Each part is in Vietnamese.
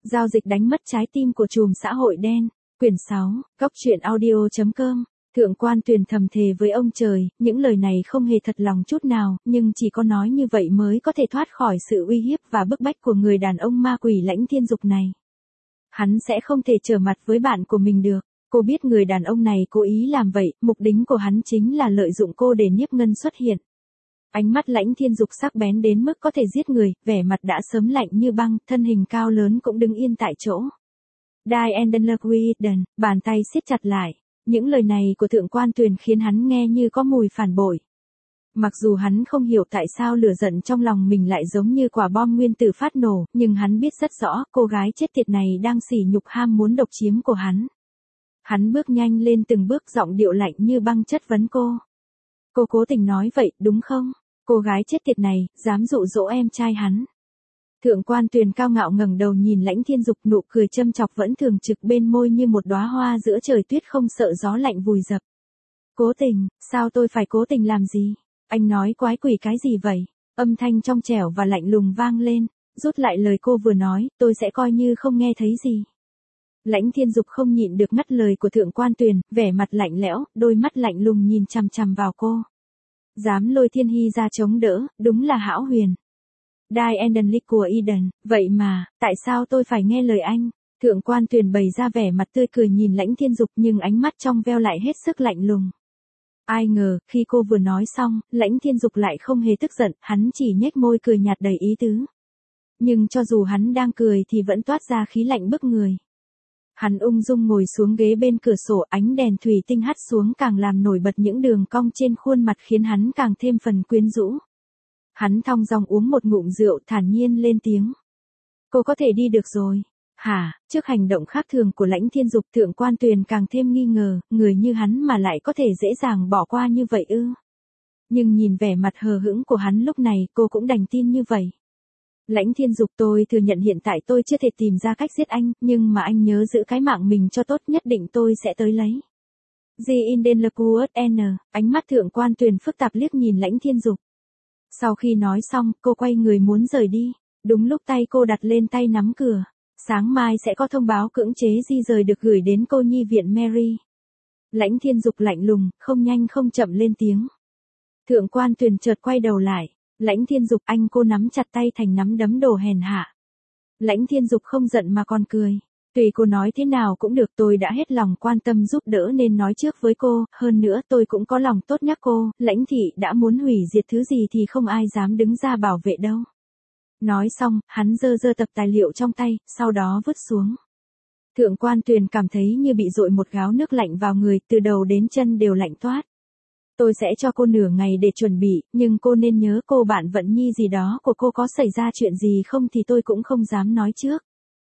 Giao dịch đánh mất trái tim của trùm xã hội đen. Quyển 6, Góc truyện audio.com. Thượng quan Tuyền thầm thề với ông trời, những lời này không hề thật lòng chút nào, nhưng chỉ có nói như vậy mới có thể thoát khỏi sự uy hiếp và bức bách của người đàn ông ma quỷ Lãnh Thiên Dục này. Hắn sẽ không thể trở mặt với bạn của mình được. Cô biết người đàn ông này cố ý làm vậy, mục đích của hắn chính là lợi dụng cô để Niếp Ngân xuất hiện. Ánh mắt Lãnh Thiên Dục sắc bén đến mức có thể giết người, vẻ mặt đã sớm lạnh như băng, thân hình cao lớn cũng đứng yên tại chỗ. Die and Widen, bàn tay siết chặt lại. Những lời này của Thượng quan Tuyền khiến hắn nghe như có mùi phản bội. Mặc dù hắn không hiểu tại sao lửa giận trong lòng mình lại giống như quả bom nguyên tử phát nổ, nhưng hắn biết rất rõ cô gái chết tiệt này đang sỉ nhục ham muốn độc chiếm của hắn. Hắn bước nhanh lên từng bước, giọng điệu lạnh như băng chất vấn cô. Cô cố tình nói vậy, đúng không? Cô gái chết tiệt này, dám dụ dỗ em trai hắn. Thượng quan Tuyền cao ngạo ngẩng đầu nhìn Lãnh Thiên Dục, nụ cười châm chọc vẫn thường trực bên môi như một đóa hoa giữa trời tuyết không sợ gió lạnh vùi dập. Cố tình, sao tôi phải cố tình làm gì? Anh nói quái quỷ cái gì vậy? Âm thanh trong trẻo và lạnh lùng vang lên, rút lại lời cô vừa nói, tôi sẽ coi như không nghe thấy gì. Lãnh Thiên Dục không nhịn được ngắt lời của Thượng quan Tuyền, vẻ mặt lạnh lẽo, đôi mắt lạnh lùng nhìn chằm chằm vào cô. Dám lôi Thiên Hy ra chống đỡ, đúng là hão huyền. Die and Eden, vậy mà, tại sao tôi phải nghe lời anh? Thượng quan Tuyền bày ra vẻ mặt tươi cười nhìn Lãnh Thiên Dục nhưng ánh mắt trong veo lại hết sức lạnh lùng. Ai ngờ, khi cô vừa nói xong, Lãnh Thiên Dục lại không hề tức giận, hắn chỉ nhếch môi cười nhạt đầy ý tứ. Nhưng cho dù hắn đang cười thì vẫn toát ra khí lạnh bức người. Hắn ung dung ngồi xuống ghế bên cửa sổ, ánh đèn thủy tinh hắt xuống càng làm nổi bật những đường cong trên khuôn mặt khiến hắn càng thêm phần quyến rũ. Hắn thong dong uống một ngụm rượu, thản nhiên lên tiếng. Cô có thể đi được rồi. Hả? Trước hành động khác thường của Lãnh Thiên Dục, Thượng quan Tuyền càng thêm nghi ngờ, người như hắn mà lại có thể dễ dàng bỏ qua như vậy ư? Nhưng nhìn vẻ mặt hờ hững của hắn lúc này, cô cũng đành tin như vậy. Lãnh Thiên Dục, tôi thừa nhận hiện tại tôi chưa thể tìm ra cách giết anh, nhưng mà anh nhớ giữ cái mạng mình cho tốt, nhất định tôi sẽ tới lấy. Ánh mắt Thượng quan Tuyền phức tạp liếc nhìn Lãnh Thiên Dục. Sau khi nói xong, cô quay người muốn rời đi. Đúng lúc tay cô đặt lên tay nắm cửa. Sáng mai sẽ có thông báo cưỡng chế di rời được gửi đến cô nhi viện Mary. Lãnh Thiên Dục lạnh lùng, không nhanh không chậm lên tiếng. Thượng quan Tuyền chợt quay đầu lại. Lãnh Thiên Dục, anh. Cô nắm chặt tay thành nắm đấm đồ hèn hạ. Lãnh Thiên Dục không giận mà còn cười. Tùy cô nói thế nào cũng được, tôi đã hết lòng quan tâm giúp đỡ nên nói trước với cô, hơn nữa tôi cũng có lòng tốt nhắc cô, Lãnh thị đã muốn hủy diệt thứ gì thì không ai dám đứng ra bảo vệ đâu. Nói xong, hắn giơ tập tài liệu trong tay, sau đó vứt xuống. Thượng quan Tuyền cảm thấy như bị dội một gáo nước lạnh vào người, từ đầu đến chân đều lạnh toát. Tôi sẽ cho cô nửa ngày để chuẩn bị, nhưng cô nên nhớ cô bạn Vận Nhi gì đó của cô có xảy ra chuyện gì không thì tôi cũng không dám nói trước.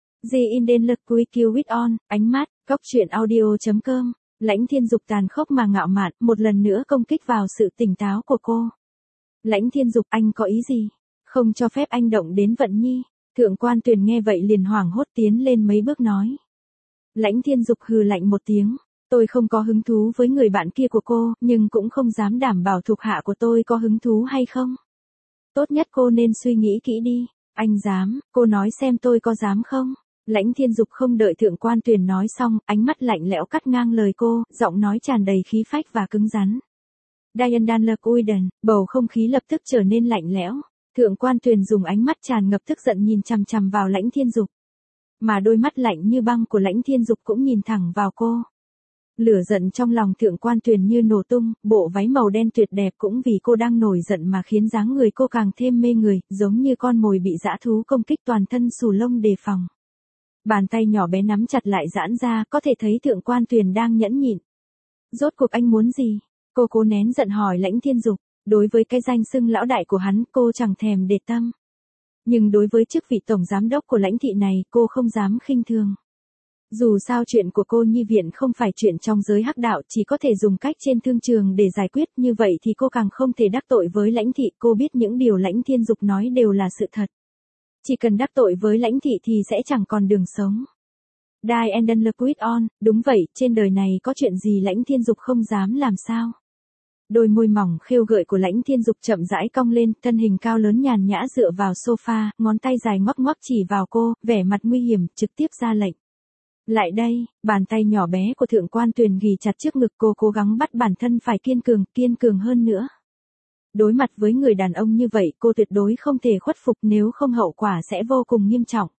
Ánh mắt, Góc truyện audio.com. Lãnh Thiên Dục tàn khốc mà ngạo mạn, một lần nữa công kích vào sự tỉnh táo của cô. Lãnh Thiên Dục, anh có ý gì? Không cho phép anh động đến Vận Nhi. Thượng quan Tuyền nghe vậy liền hoảng hốt tiến lên mấy bước nói. Lãnh Thiên Dục hừ lạnh một tiếng. Tôi không có hứng thú với người bạn kia của cô, nhưng cũng không dám đảm bảo thuộc hạ của tôi có hứng thú hay không. Tốt nhất cô nên suy nghĩ kỹ đi. Anh dám, cô nói xem tôi có dám không? Lãnh Thiên Dục không đợi Thượng quan Tuyền nói xong, ánh mắt lạnh lẽo cắt ngang lời cô, giọng nói tràn đầy khí phách và cứng rắn. Widen, bầu không khí lập tức trở nên lạnh lẽo. Thượng quan Tuyền dùng ánh mắt tràn ngập tức giận nhìn chằm chằm vào Lãnh Thiên Dục. Mà đôi mắt lạnh như băng của Lãnh Thiên Dục cũng nhìn thẳng vào cô. Lửa giận trong lòng Thượng quan Tuyền như nổ tung, bộ váy màu đen tuyệt đẹp cũng vì cô đang nổi giận mà khiến dáng người cô càng thêm mê người, giống như con mồi bị dã thú công kích toàn thân xù lông đề phòng. Bàn tay nhỏ bé nắm chặt lại giãn ra, có thể thấy Thượng quan Tuyền đang nhẫn nhịn. Rốt cuộc anh muốn gì? Cô cố nén giận hỏi Lãnh Thiên Dục. Đối với cái danh xưng lão đại của hắn, cô chẳng thèm để tâm. Nhưng đối với chức vị tổng giám đốc của Lãnh thị này, cô không dám khinh thường. Dù sao chuyện của cô nhi viện không phải chuyện trong giới hắc đạo, chỉ có thể dùng cách trên thương trường để giải quyết, như vậy thì cô càng không thể đắc tội với Lãnh thị. Cô biết những điều Lãnh Thiên Dục nói đều là sự thật. Chỉ cần đắc tội với Lãnh thị thì sẽ chẳng còn đường sống. Die and Đúng vậy, trên đời này có chuyện gì Lãnh Thiên Dục không dám làm sao? Đôi môi mỏng khêu gợi của Lãnh Thiên Dục chậm rãi cong lên, thân hình cao lớn nhàn nhã dựa vào sofa, ngón tay dài ngoắc ngoắc chỉ vào cô, vẻ mặt nguy hiểm, trực tiếp ra lệnh. Lại đây, bàn tay nhỏ bé của Thượng Quan Tuyền ghì chặt trước ngực cô, cố gắng bắt bản thân phải kiên cường hơn nữa. Đối mặt với người đàn ông như vậy, cô tuyệt đối không thể khuất phục, nếu không hậu quả sẽ vô cùng nghiêm trọng.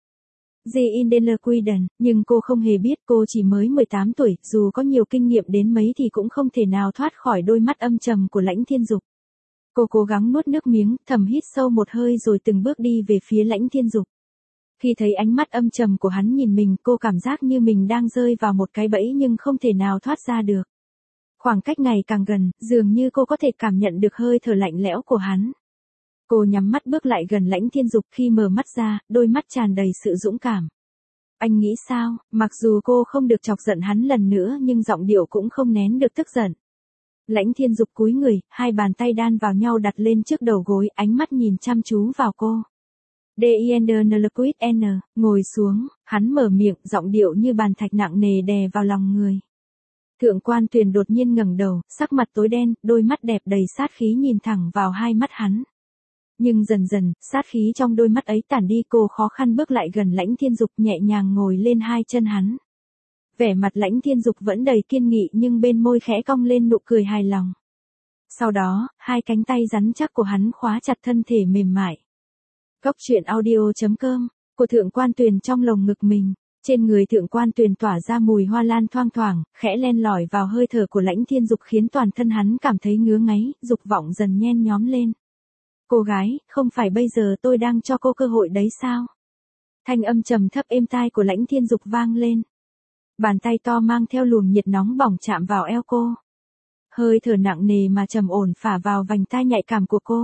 Queden, nhưng cô không hề biết cô chỉ mới 18 tuổi, dù có nhiều kinh nghiệm đến mấy thì cũng không thể nào thoát khỏi đôi mắt âm trầm của Lãnh Thiên Dục. Cô cố gắng nuốt nước miếng, thầm hít sâu một hơi rồi từng bước đi về phía Lãnh Thiên Dục. Khi thấy ánh mắt âm trầm của hắn nhìn mình, cô cảm giác như mình đang rơi vào một cái bẫy nhưng không thể nào thoát ra được. Khoảng cách ngày càng gần, dường như cô có thể cảm nhận được hơi thở lạnh lẽo của hắn. Cô nhắm mắt bước lại gần Lãnh Thiên Dục, khi mở mắt ra, đôi mắt tràn đầy sự dũng cảm. Anh nghĩ sao? Mặc dù cô không được chọc giận hắn lần nữa nhưng giọng điệu cũng không nén được tức giận. Lãnh Thiên Dục cúi người, hai bàn tay đan vào nhau đặt lên trước đầu gối, ánh mắt nhìn chăm chú vào cô. Dienderliquid N, ngồi xuống, hắn mở miệng, giọng điệu như bàn thạch nặng nề đè vào lòng người. Thượng Quan Tuyền đột nhiên ngẩng đầu, sắc mặt tối đen, đôi mắt đẹp đầy sát khí nhìn thẳng vào hai mắt hắn. Nhưng dần dần, sát khí trong đôi mắt ấy tản đi, cô khó khăn bước lại gần Lãnh Thiên Dục, nhẹ nhàng ngồi lên hai chân hắn. Vẻ mặt Lãnh Thiên Dục vẫn đầy kiên nghị nhưng bên môi khẽ cong lên nụ cười hài lòng. Sau đó, hai cánh tay rắn chắc của hắn khóa chặt thân thể mềm mại. Góc truyện audio.com, của Thượng Quan Tuyền trong lồng ngực mình. Trên người Thượng Quan Tuyền tỏa ra mùi hoa lan thoang thoảng, khẽ len lỏi vào hơi thở của Lãnh Thiên Dục khiến toàn thân hắn cảm thấy ngứa ngáy, dục vọng dần nhen nhóm lên. Cô gái, không phải bây giờ tôi đang cho cô cơ hội đấy sao? Thanh âm trầm thấp êm tai của Lãnh Thiên Dục vang lên. Bàn tay to mang theo luồng nhiệt nóng bỏng chạm vào eo cô. Hơi thở nặng nề mà trầm ổn phả vào vành tai nhạy cảm của cô.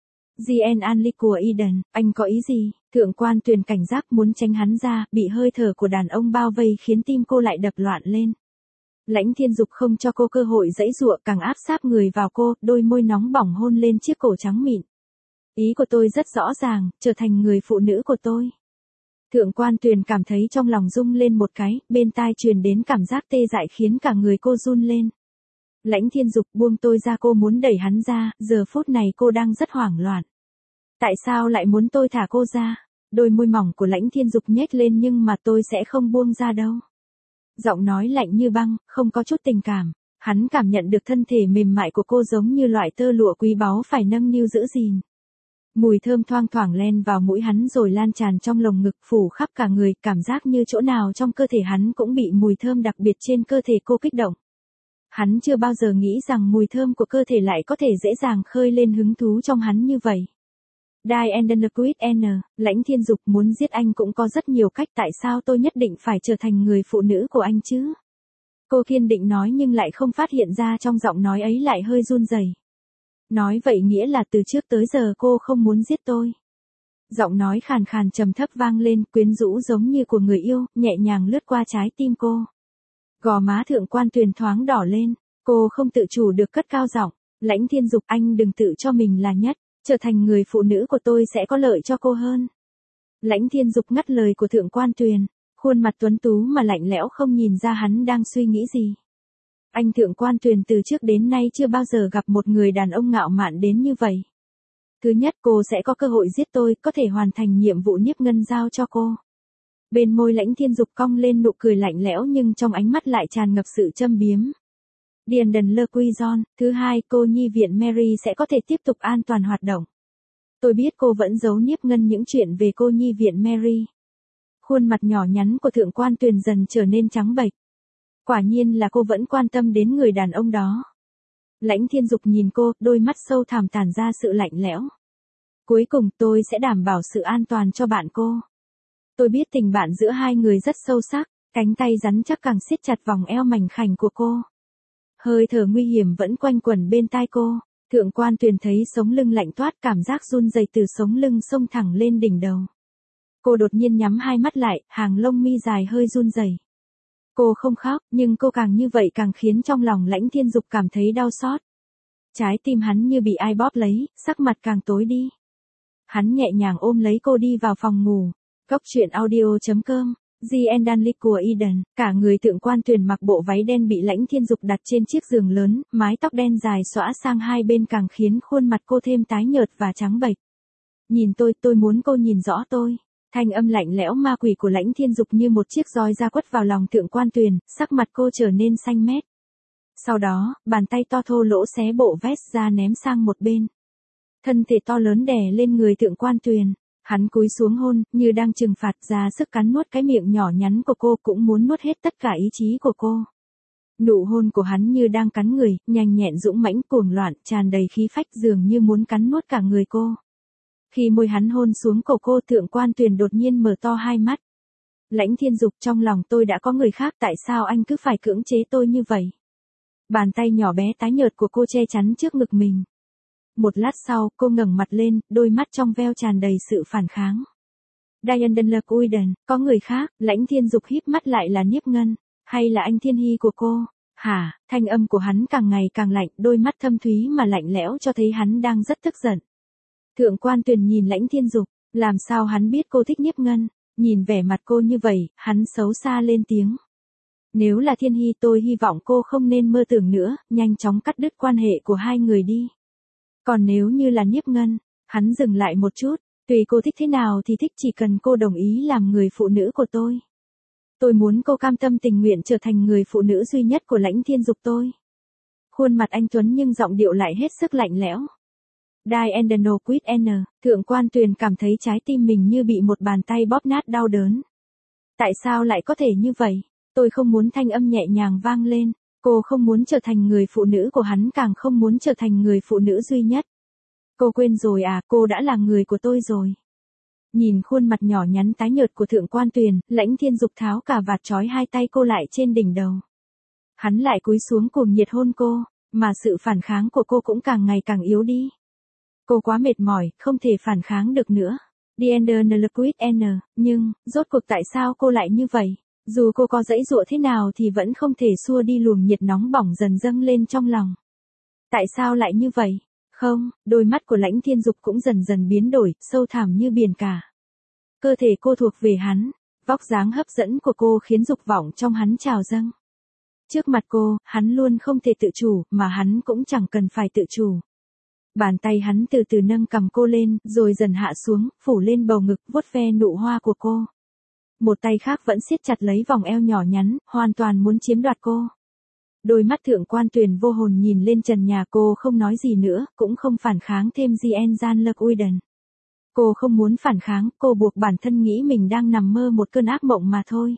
GN Anli của Eden, anh có ý gì? Thượng Quan Tuyền cảnh giác muốn tránh hắn ra, bị hơi thở của đàn ông bao vây khiến tim cô lại đập loạn lên. Lãnh Thiên Dục không cho cô cơ hội giãy giụa, càng áp sát người vào cô, đôi môi nóng bỏng hôn lên chiếc cổ trắng mịn. Ý của tôi rất rõ ràng, trở thành người phụ nữ của tôi. Thượng Quan Tuyền cảm thấy trong lòng rung lên một cái, bên tai truyền đến cảm giác tê dại khiến cả người cô run lên. Lãnh Thiên Dục buông tôi ra, cô muốn đẩy hắn ra, giờ phút này cô đang rất hoảng loạn. Tại sao lại muốn tôi thả cô ra? Đôi môi mỏng của Lãnh Thiên Dục nhếch lên, nhưng mà tôi sẽ không buông ra đâu. Giọng nói lạnh như băng, không có chút tình cảm. Hắn cảm nhận được thân thể mềm mại của cô giống như loại tơ lụa quý báu phải nâng niu giữ gìn. Mùi thơm thoang thoảng len vào mũi hắn rồi lan tràn trong lồng ngực, phủ khắp cả người, cảm giác như chỗ nào trong cơ thể hắn cũng bị mùi thơm đặc biệt trên cơ thể cô kích động. Hắn chưa bao giờ nghĩ rằng mùi thơm của cơ thể lại có thể dễ dàng khơi lên hứng thú trong hắn như vậy. Dienderliquid N, Lãnh Thiên Dục, muốn giết anh cũng có rất nhiều cách, tại sao tôi nhất định phải trở thành người phụ nữ của anh chứ? Cô kiên định nói nhưng lại không phát hiện ra trong giọng nói ấy lại hơi run rẩy. Nói vậy nghĩa là từ trước tới giờ cô không muốn giết tôi. Giọng nói khàn khàn trầm thấp vang lên, quyến rũ giống như của người yêu, nhẹ nhàng lướt qua trái tim cô. Gò má Thượng Quan Tuyền thoáng đỏ lên, cô không tự chủ được cất cao giọng. Lãnh Thiên Dục, anh đừng tự cho mình là nhất, trở thành người phụ nữ của tôi sẽ có lợi cho cô hơn. Lãnh Thiên Dục ngắt lời của Thượng Quan Tuyền, khuôn mặt tuấn tú mà lạnh lẽo không nhìn ra hắn đang suy nghĩ gì. Anh Thượng Quan Tuyền từ trước đến nay chưa bao giờ gặp một người đàn ông ngạo mạn đến như vậy. Thứ nhất, cô sẽ có cơ hội giết tôi, có thể hoàn thành nhiệm vụ Niếp Ngân giao cho cô. Bên môi Lãnh Thiên Dục cong lên nụ cười lạnh lẽo nhưng trong ánh mắt lại tràn ngập sự châm biếm. Dienderliquid. Thứ hai, cô nhi viện Mary sẽ có thể tiếp tục an toàn hoạt động. Tôi biết cô vẫn giấu Niếp Ngân những chuyện về cô nhi viện Mary. Khuôn mặt nhỏ nhắn của Thượng Quan Tuyền dần trở nên trắng bệch. Quả nhiên là cô vẫn quan tâm đến người đàn ông đó. Lãnh Thiên Dục nhìn cô, đôi mắt sâu thẳm tản ra sự lạnh lẽo. Cuối cùng tôi sẽ đảm bảo sự an toàn cho bạn cô. Tôi biết tình bạn giữa hai người rất sâu sắc, cánh tay rắn chắc càng siết chặt vòng eo mảnh khảnh của cô. Hơi thở nguy hiểm vẫn quanh quẩn bên tai cô. Thượng Quan Tuyền thấy sống lưng lạnh toát, cảm giác run rẩy từ sống lưng xông thẳng lên đỉnh đầu. Cô đột nhiên nhắm hai mắt lại, hàng lông mi dài hơi run rẩy. Cô không khóc, nhưng cô càng như vậy càng khiến trong lòng Lãnh Thiên Dục cảm thấy đau xót. Trái tim hắn như bị ai bóp lấy, sắc mặt càng tối đi. Hắn nhẹ nhàng ôm lấy cô đi vào phòng ngủ. Góc truyện audio.com Jean Danlick của Eden, cả người Thượng Quan Tuyền mặc bộ váy đen bị Lãnh Thiên Dục đặt trên chiếc giường lớn, mái tóc đen dài xõa sang hai bên càng khiến khuôn mặt cô thêm tái nhợt và trắng bệch. Nhìn tôi muốn cô nhìn rõ tôi. Thanh âm lạnh lẽo ma quỷ của Lãnh Thiên Dục như một chiếc roi ra quất vào lòng Thượng Quan Tuyền, sắc mặt cô trở nên xanh mét. Sau đó, bàn tay to thô lỗ xé bộ vest ra ném sang một bên. Thân thể to lớn đè lên người Thượng Quan Tuyền. Hắn cúi xuống hôn, như đang trừng phạt, ra sức cắn nuốt cái miệng nhỏ nhắn của cô, cũng muốn nuốt hết tất cả ý chí của cô. Nụ hôn của hắn như đang cắn người, nhanh nhẹn dũng mãnh cuồng loạn, tràn đầy khí phách, dường như muốn cắn nuốt cả người cô. Khi môi hắn hôn xuống cổ cô, Thượng Quan Tuyền đột nhiên mở to hai mắt. Lãnh Thiên Dục, trong lòng tôi đã có người khác, tại sao anh cứ phải cưỡng chế tôi như vậy? Bàn tay nhỏ bé tái nhợt của cô che chắn trước ngực mình. Một lát sau, cô ngẩng mặt lên, đôi mắt trong veo tràn đầy sự phản kháng. Diane Danlick Eden, có người khác. Lãnh Thiên Dục híp mắt, lại là Niếp Ngân, hay là anh Thiên Hy của cô? Hả? Thanh âm của hắn càng ngày càng lạnh, đôi mắt thâm thúy mà lạnh lẽo cho thấy hắn đang rất tức giận. Thượng Quan Tuyền nhìn Lãnh Thiên Dục, làm sao hắn biết cô thích Niếp Ngân? Nhìn vẻ mặt cô như vậy, hắn xấu xa lên tiếng. Nếu là Thiên Hy, tôi hy vọng cô không nên mơ tưởng nữa, nhanh chóng cắt đứt quan hệ của hai người đi. Còn nếu như là Niếp Ngân, hắn dừng lại một chút, tùy cô thích thế nào thì thích, chỉ cần cô đồng ý làm người phụ nữ của tôi. Tôi muốn cô cam tâm tình nguyện trở thành người phụ nữ duy nhất của Lãnh Thiên Dục tôi. Khuôn mặt anh tuấn nhưng giọng điệu lại hết sức lạnh lẽo. Diane Danlick Eden, Thượng Quan Tuyền cảm thấy trái tim mình như bị một bàn tay bóp nát đau đớn. Tại sao lại có thể như vậy? Tôi không muốn, thanh âm nhẹ nhàng vang lên. Cô không muốn trở thành người phụ nữ của hắn, càng không muốn trở thành người phụ nữ duy nhất. Cô quên rồi à, cô đã là người của tôi rồi. Nhìn khuôn mặt nhỏ nhắn tái nhợt của Thượng Quan Tuyền, Lãnh Thiên Dục tháo cả vạt trói hai tay cô lại trên đỉnh đầu. Hắn lại cúi xuống cuồng nhiệt hôn cô, mà sự phản kháng của cô cũng càng ngày càng yếu đi. Cô quá mệt mỏi, không thể phản kháng được nữa. Diane Danlick Eden, nhưng, rốt cuộc tại sao cô lại như vậy? Dù cô có giãy giụa thế nào thì vẫn không thể xua đi luồng nhiệt nóng bỏng dần dâng lên trong lòng. Tại sao lại như vậy? Không, đôi mắt của Lãnh Thiên Dục cũng dần dần biến đổi, sâu thẳm như biển cả. Cơ thể cô thuộc về hắn, vóc dáng hấp dẫn của cô khiến dục vọng trong hắn trào dâng. Trước mặt cô, hắn luôn không thể tự chủ, mà hắn cũng chẳng cần phải tự chủ. Bàn tay hắn từ từ nâng cằm cô lên, rồi dần hạ xuống, phủ lên bầu ngực, vuốt ve nụ hoa của cô. Một tay khác vẫn siết chặt lấy vòng eo nhỏ nhắn, hoàn toàn muốn chiếm đoạt cô. Đôi mắt Thượng Quan Tuyền vô hồn nhìn lên trần nhà, cô không nói gì nữa, cũng không phản kháng thêm Jean Danlick Eden. Cô không muốn phản kháng, cô buộc bản thân nghĩ mình đang nằm mơ một cơn ác mộng mà thôi.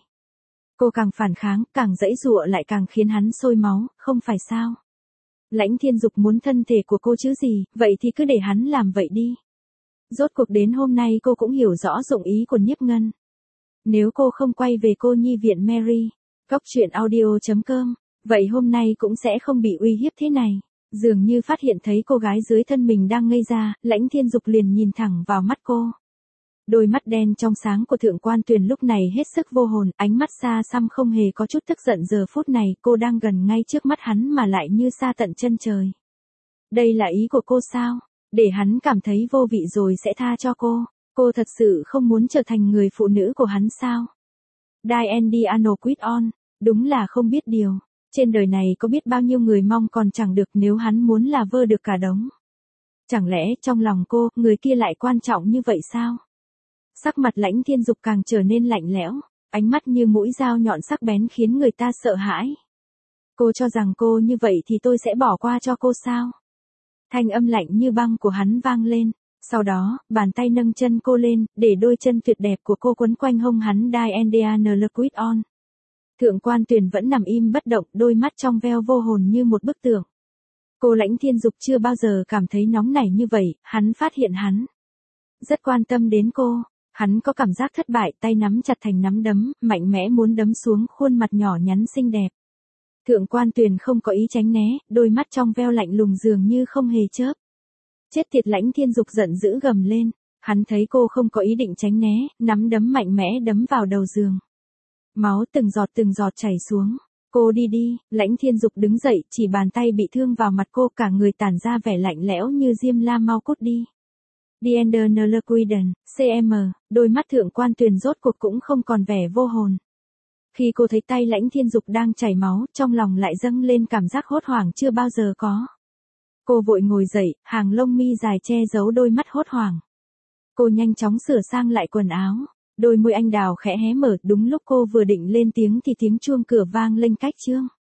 Cô càng phản kháng, càng giãy giụa lại càng khiến hắn sôi máu, không phải sao? Lãnh Thiên Dục muốn thân thể của cô chứ gì, vậy thì cứ để hắn làm vậy đi. Rốt cuộc đến hôm nay cô cũng hiểu rõ dụng ý của Niếp Ngân. Nếu cô không quay về cô nhi viện Mary, goctruyện.audio.com, vậy hôm nay cũng sẽ không bị uy hiếp thế này. Dường như phát hiện thấy cô gái dưới thân mình đang ngây ra, Lãnh Thiên Dục liền nhìn thẳng vào mắt cô. Đôi mắt đen trong sáng của Thượng Quan Tuyền lúc này hết sức vô hồn, ánh mắt xa xăm không hề có chút tức giận. Giờ phút này cô đang gần ngay trước mắt hắn mà lại như xa tận chân trời. Đây là ý của cô sao? Để hắn cảm thấy vô vị rồi sẽ tha cho cô. Cô thật sự không muốn trở thành người phụ nữ của hắn sao? Diane Danlick Eden, đúng là không biết điều. Trên đời này có biết bao nhiêu người mong còn chẳng được, nếu hắn muốn là vơ được cả đống. Chẳng lẽ trong lòng cô, người kia lại quan trọng như vậy sao? Sắc mặt Lãnh Thiên Dục càng trở nên lạnh lẽo, ánh mắt như mũi dao nhọn sắc bén khiến người ta sợ hãi. Cô cho rằng cô như vậy thì tôi sẽ bỏ qua cho cô sao? Thanh âm lạnh như băng của hắn vang lên. Sau đó, bàn tay nâng chân cô lên, để đôi chân tuyệt đẹp của cô quấn quanh hông hắn. Diane Danlick Eden. Thượng Quan Tuyền vẫn nằm im bất động, đôi mắt trong veo vô hồn như một bức tượng. Cô Lãnh Thiên Dục chưa bao giờ cảm thấy nóng nảy như vậy, hắn phát hiện hắn rất quan tâm đến cô. Hắn có cảm giác thất bại, tay nắm chặt thành nắm đấm, mạnh mẽ muốn đấm xuống khuôn mặt nhỏ nhắn xinh đẹp. Thượng Quan Tuyền không có ý tránh né, đôi mắt trong veo lạnh lùng dường như không hề chớp. Chết tiệt, Lãnh Thiên Dục giận dữ gầm lên. Hắn thấy cô không có ý định tránh né, nắm đấm mạnh mẽ đấm vào đầu giường. Máu từng giọt chảy xuống. Cô đi đi. Lãnh Thiên Dục đứng dậy, chỉ bàn tay bị thương vào mặt cô, cả người tản ra vẻ lạnh lẽo như diêm la, mau cút đi. Diender Nlerquiden, CM, đôi mắt Thượng quan Tuyền rốt cuộc cũng không còn vẻ vô hồn. Khi cô thấy tay Lãnh Thiên Dục đang chảy máu, trong lòng lại dâng lên cảm giác hốt hoảng chưa bao giờ có. Cô vội ngồi dậy, hàng lông mi dài che giấu đôi mắt hốt hoảng. Cô nhanh chóng sửa sang lại quần áo, đôi môi anh đào khẽ hé mở, đúng lúc cô vừa định lên tiếng thì tiếng chuông cửa vang lênh cách chương.